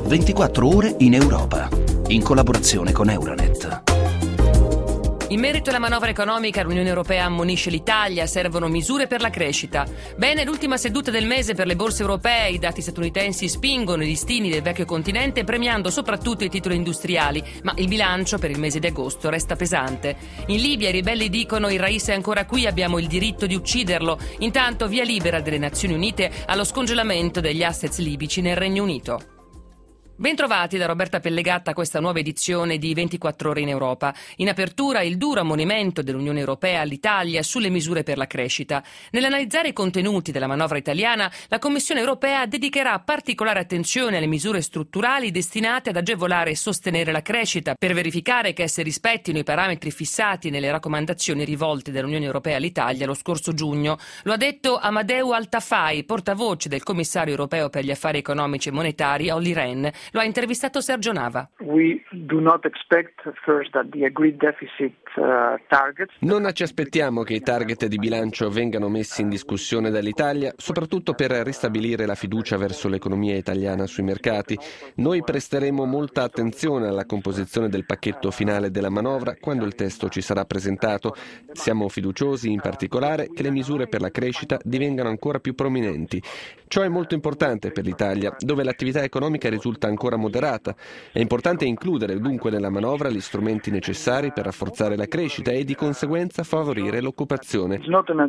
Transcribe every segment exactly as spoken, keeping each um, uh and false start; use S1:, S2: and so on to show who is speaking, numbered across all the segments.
S1: ventiquattro ore in Europa, in collaborazione con Euronet.
S2: In merito alla manovra economica, l'Unione Europea ammonisce l'Italia, servono misure per la crescita. Bene, l'ultima seduta del mese per le borse europee, i dati statunitensi spingono i listini del vecchio continente premiando soprattutto i titoli industriali, ma il bilancio per il mese di agosto resta pesante. In Libia i ribelli dicono il Rais è ancora qui, abbiamo il diritto di ucciderlo. Intanto via libera delle Nazioni Unite allo scongelamento degli assets libici nel Regno Unito. Bentrovati da Roberta Pellegatta a questa nuova edizione di ventiquattro ore in Europa. In apertura il duro ammonimento dell'Unione Europea all'Italia sulle misure per la crescita. Nell'analizzare i contenuti della manovra italiana, la Commissione Europea dedicherà particolare attenzione alle misure strutturali destinate ad agevolare e sostenere la crescita, per verificare che esse rispettino i parametri fissati nelle raccomandazioni rivolte dall'Unione Europea all'Italia lo scorso giugno. Lo ha detto Amadeu Altafai, portavoce del commissario europeo per gli affari economici e monetari Olli Rehn. Lo ha intervistato Sergio Nava.
S3: We do not expect first that the agreed deficit uh, targets.
S4: Non ci aspettiamo che i target di bilancio vengano messi in discussione dall'Italia, soprattutto per ristabilire la fiducia verso l'economia italiana sui mercati. Noi presteremo molta attenzione alla composizione del pacchetto finale della manovra quando il testo ci sarà presentato. Siamo fiduciosi in particolare che le misure per la crescita divengano ancora più prominenti. Ciò è molto importante per l'Italia, dove l'attività economica risulta ancora moderata. È importante includere dunque nella manovra gli strumenti necessari per rafforzare la crescita e di conseguenza favorire l'occupazione.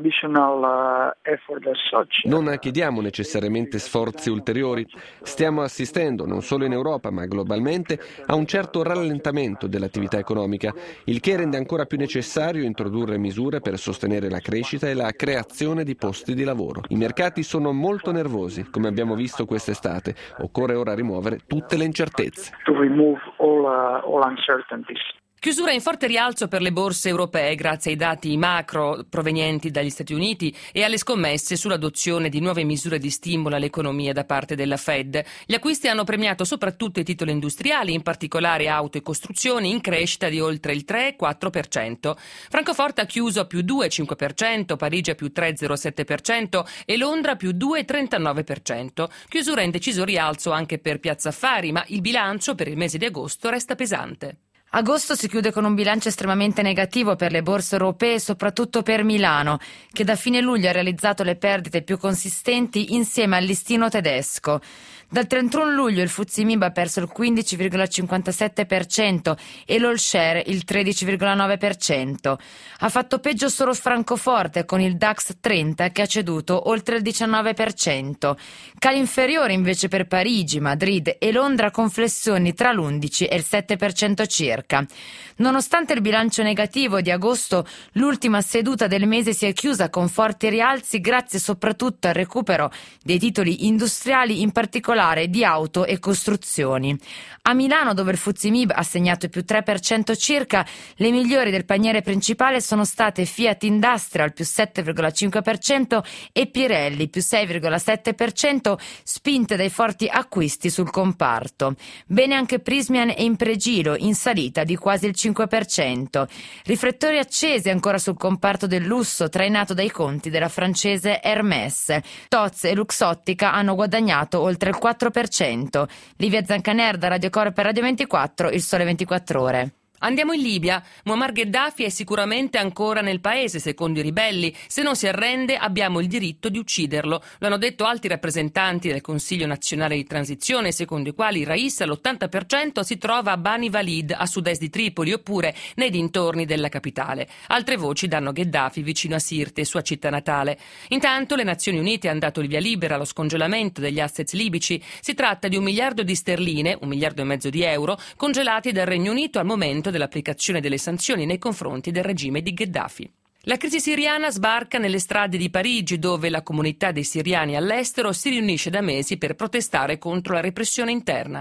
S4: Non chiediamo necessariamente sforzi ulteriori. Stiamo assistendo, non solo in Europa ma globalmente, a un certo rallentamento dell'attività economica, il che rende ancora più necessario introdurre misure per sostenere la crescita e la creazione di posti di lavoro. I mercati sono molto nervosi, come abbiamo visto quest'estate. Occorre ora rimuovere tutte le incertezze.
S3: To remove all, uh, all uncertainties.
S2: Chiusura in forte rialzo per le borse europee grazie ai dati macro provenienti dagli Stati Uniti e alle scommesse sull'adozione di nuove misure di stimolo all'economia da parte della Fed. Gli acquisti hanno premiato soprattutto i titoli industriali, in particolare auto e costruzioni, in crescita di oltre il tre virgola quattro per cento. Francoforte ha chiuso a più due virgola cinque per cento, Parigi a più tre virgola zero sette per cento e Londra a più due virgola trentanove per cento. Chiusura in deciso rialzo anche per Piazza Affari, ma il bilancio per il mese di agosto resta pesante.
S5: Agosto si chiude con un bilancio estremamente negativo per le borse europee, soprattutto per Milano, che da fine luglio ha realizzato le perdite più consistenti insieme al listino tedesco. Dal trentuno luglio il F T S E M I B ha perso il quindici virgola cinquantasette per cento e l'All Share il tredici virgola nove per cento. Ha fatto peggio solo Francoforte con il DAX trenta che ha ceduto oltre il diciannove per cento. Cali inferiori invece per Parigi, Madrid e Londra con flessioni tra l'undici e il sette per cento circa. Nonostante il bilancio negativo di agosto, l'ultima seduta del mese si è chiusa con forti rialzi grazie soprattutto al recupero dei titoli industriali, in particolare di auto e costruzioni. A Milano, dove il F T S E M I B ha segnato il più tre per cento circa, le migliori del paniere principale sono state Fiat Industrial più sette virgola cinque per cento e Pirelli più sei virgola sette per cento, spinte dai forti acquisti sul comparto. Bene anche Prysmian e Impregilo, in salita di quasi il cinque per cento. Riflettori accesi ancora sul comparto del lusso, trainato dai conti della francese Hermès. Tozzi e Luxottica hanno guadagnato oltre il quattro per cento. Livia Zancaner da Radio Coro per Radio ventiquattro, Il Sole ventiquattro Ore.
S2: Andiamo in Libia. Muammar Gheddafi è sicuramente ancora nel paese, secondo i ribelli. Se non si arrende abbiamo il diritto di ucciderlo. Lo hanno detto alti rappresentanti del Consiglio Nazionale di Transizione, secondo i quali il Rais all'ottanta per cento si trova a Bani Walid, a sud-est di Tripoli, oppure nei dintorni della capitale. Altre voci danno Gheddafi vicino a Sirte, sua città natale. Intanto le Nazioni Unite hanno dato il via libera allo scongelamento degli assets libici. Si tratta di un miliardo di sterline, un miliardo e mezzo di euro, congelati dal Regno Unito al momento dell'applicazione delle sanzioni nei confronti del regime di Gheddafi. La crisi siriana sbarca nelle strade di Parigi, dove la comunità dei siriani all'estero si riunisce da mesi per protestare contro la repressione interna.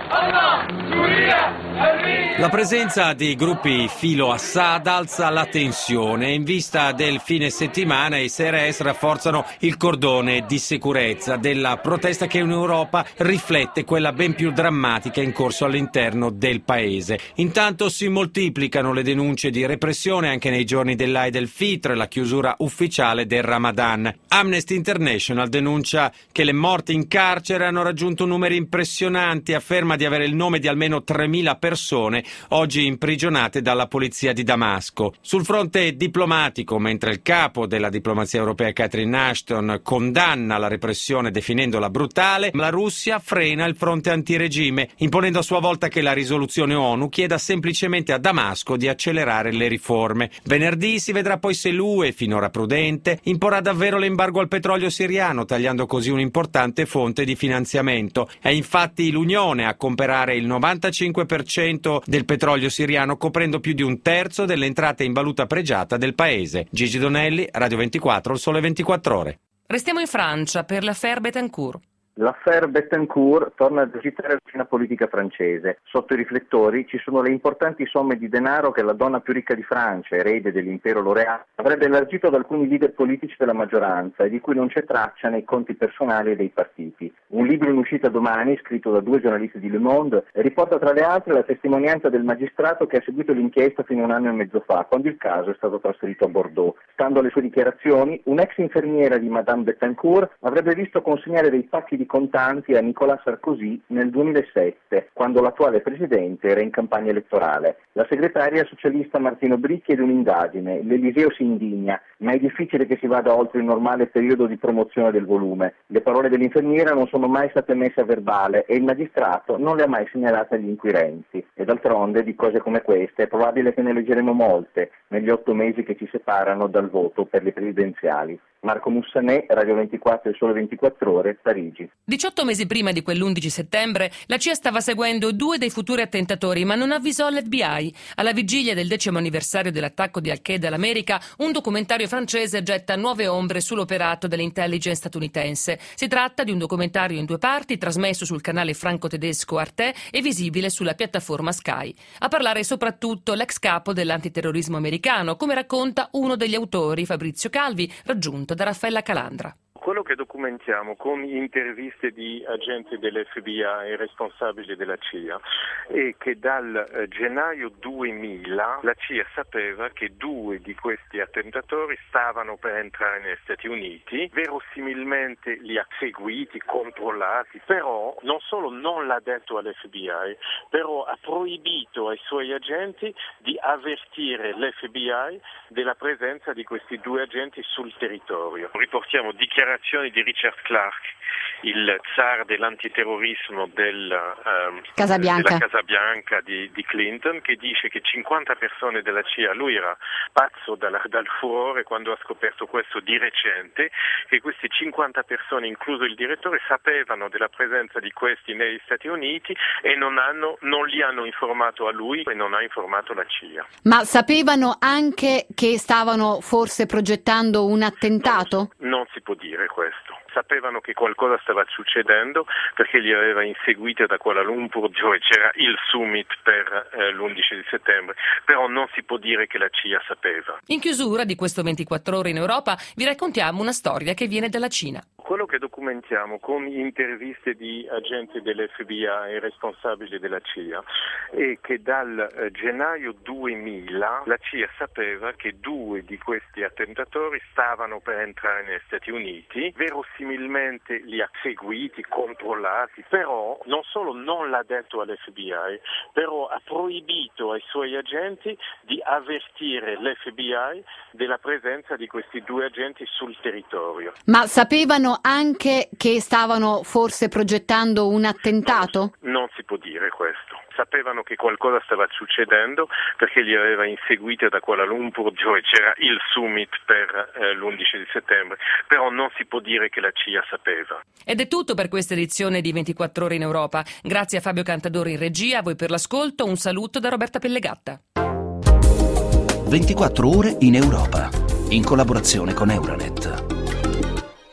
S6: La presenza di gruppi filo Assad alza la tensione. In vista del fine settimana i Seres rafforzano il cordone di sicurezza della protesta che in Europa riflette quella ben più drammatica in corso all'interno del paese. Intanto si moltiplicano le denunce di repressione anche nei giorni dell'Eid el-Fitr, la chiusura ufficiale del Ramadan. Amnesty International denuncia che le morti in carcere hanno raggiunto numeri impressionanti, afferma di avere il nome di almeno tremila persone oggi imprigionate dalla polizia di Damasco. Sul fronte diplomatico, mentre il capo della diplomazia europea Catherine Ashton condanna la repressione definendola brutale, la Russia frena il fronte antiregime, imponendo a sua volta che la risoluzione ONU chieda semplicemente a Damasco di accelerare le riforme. Venerdì si vedrà poi se l'U E, finora prudente, imporrà davvero l'embargo al petrolio siriano, tagliando così un'importante fonte di finanziamento. È infatti l'Unione a comprare il novantacinque per cento del petrolio siriano, coprendo più di un terzo delle entrate in valuta pregiata del paese. Gigi Donelli, Radio ventiquattro, Il Sole ventiquattro Ore.
S2: Restiamo in Francia per l'affaire Bettencourt.
S7: L'affaire Bettencourt torna ad agitare la scena politica francese. Sotto i riflettori ci sono le importanti somme di denaro che la donna più ricca di Francia, erede dell'impero L'Oréal, avrebbe elargito ad alcuni leader politici della maggioranza e di cui non c'è traccia nei conti personali dei partiti. Un libro in uscita domani, scritto da due giornalisti di Le Monde, riporta tra le altre la testimonianza del magistrato che ha seguito l'inchiesta fino a un anno e mezzo fa, quando il caso è stato trasferito a Bordeaux. Stando alle sue dichiarazioni, un'ex infermiera di Madame Bettencourt avrebbe visto consegnare dei pacchi di contanti a Nicolas Sarkozy nel duemilasette, quando l'attuale presidente era in campagna elettorale. La segretaria socialista Martine Aubry chiede un'indagine, l'Eliseo si indigna, ma è difficile che si vada oltre il normale periodo di promozione del volume. Le parole dell'infermiera non sono mai state messe a verbale e il magistrato non le ha mai segnalate agli inquirenti. E d'altronde di cose come queste è probabile che ne leggeremo molte negli otto mesi che ci separano dal voto per le presidenziali. Marco Mussanè, Radio ventiquattro e Il Sole ventiquattro Ore, Parigi.
S2: diciotto mesi prima di quell'undici settembre, la C I A stava seguendo due dei futuri attentatori, ma non avvisò l'F B I. Alla vigilia del decimo anniversario dell'attacco di Al-Qaeda all'America, un documentario francese getta nuove ombre sull'operato dell'intelligence statunitense. Si tratta di un documentario in due parti, trasmesso sul canale franco-tedesco Arte e visibile sulla piattaforma Sky. A parlare soprattutto l'ex capo dell'antiterrorismo americano, come racconta uno degli autori, Fabrizio Calvi, raggiunto da Raffaella Calandra.
S8: Quello che documentiamo con interviste di agenti dell'F B I e responsabili della C I A è che dal eh, gennaio duemila la C I A sapeva che due di questi attentatori stavano per entrare negli Stati Uniti, verosimilmente li ha seguiti, controllati, però non solo non l'ha detto all'F B I, però ha proibito ai suoi agenti di avvertire l'F B I della presenza di questi due agenti sul territorio. Riportiamo dichiarazioni di Richard Clark, il zar dell'antiterrorismo del, um,
S9: Casabianca.
S8: della Casa Bianca di, di Clinton, che dice che cinquanta persone della C I A, lui era pazzo dalla, dal furore quando ha scoperto questo di recente, che queste cinquanta persone, incluso il direttore, sapevano della presenza di questi negli Stati Uniti e non, hanno, non li hanno informato a lui e non ha informato la C I A.
S9: Ma sapevano anche che stavano forse progettando un attentato?
S8: Non, non si può dire questo. Sapevano che qualcosa stava succedendo perché li aveva inseguiti da Kuala Lumpur, dove c'era il summit per eh, l'undici di settembre, però non si può dire che la C I A sapeva.
S2: In chiusura di questo ventiquattro ore in Europa vi raccontiamo una storia che viene dalla Cina.
S8: Quello che documentiamo con interviste di agenti dell'F B I e responsabili della C I A è che dal eh, gennaio duemila la C I A sapeva che due di questi attentatori stavano per entrare negli Stati Uniti, verosimilmente li ha seguiti, controllati, però non solo non l'ha detto all'F B I, però ha proibito ai suoi agenti di avvertire l'F B I della presenza di questi due agenti sul territorio.
S9: Ma sapevano anche che stavano forse progettando un attentato?
S8: Non, non si può dire questo. Sapevano che qualcosa stava succedendo perché li aveva inseguiti da Kuala Lumpur, dove c'era il summit per eh, l'undici di settembre, però non si può dire che la C I A sapeva.
S2: Ed è tutto per questa edizione di ventiquattro ore in Europa. Grazie a Fabio Cantadori in regia, a voi per l'ascolto, un saluto da Roberta Pellegatta.
S1: ventiquattro ore in Europa, in collaborazione con Euronet.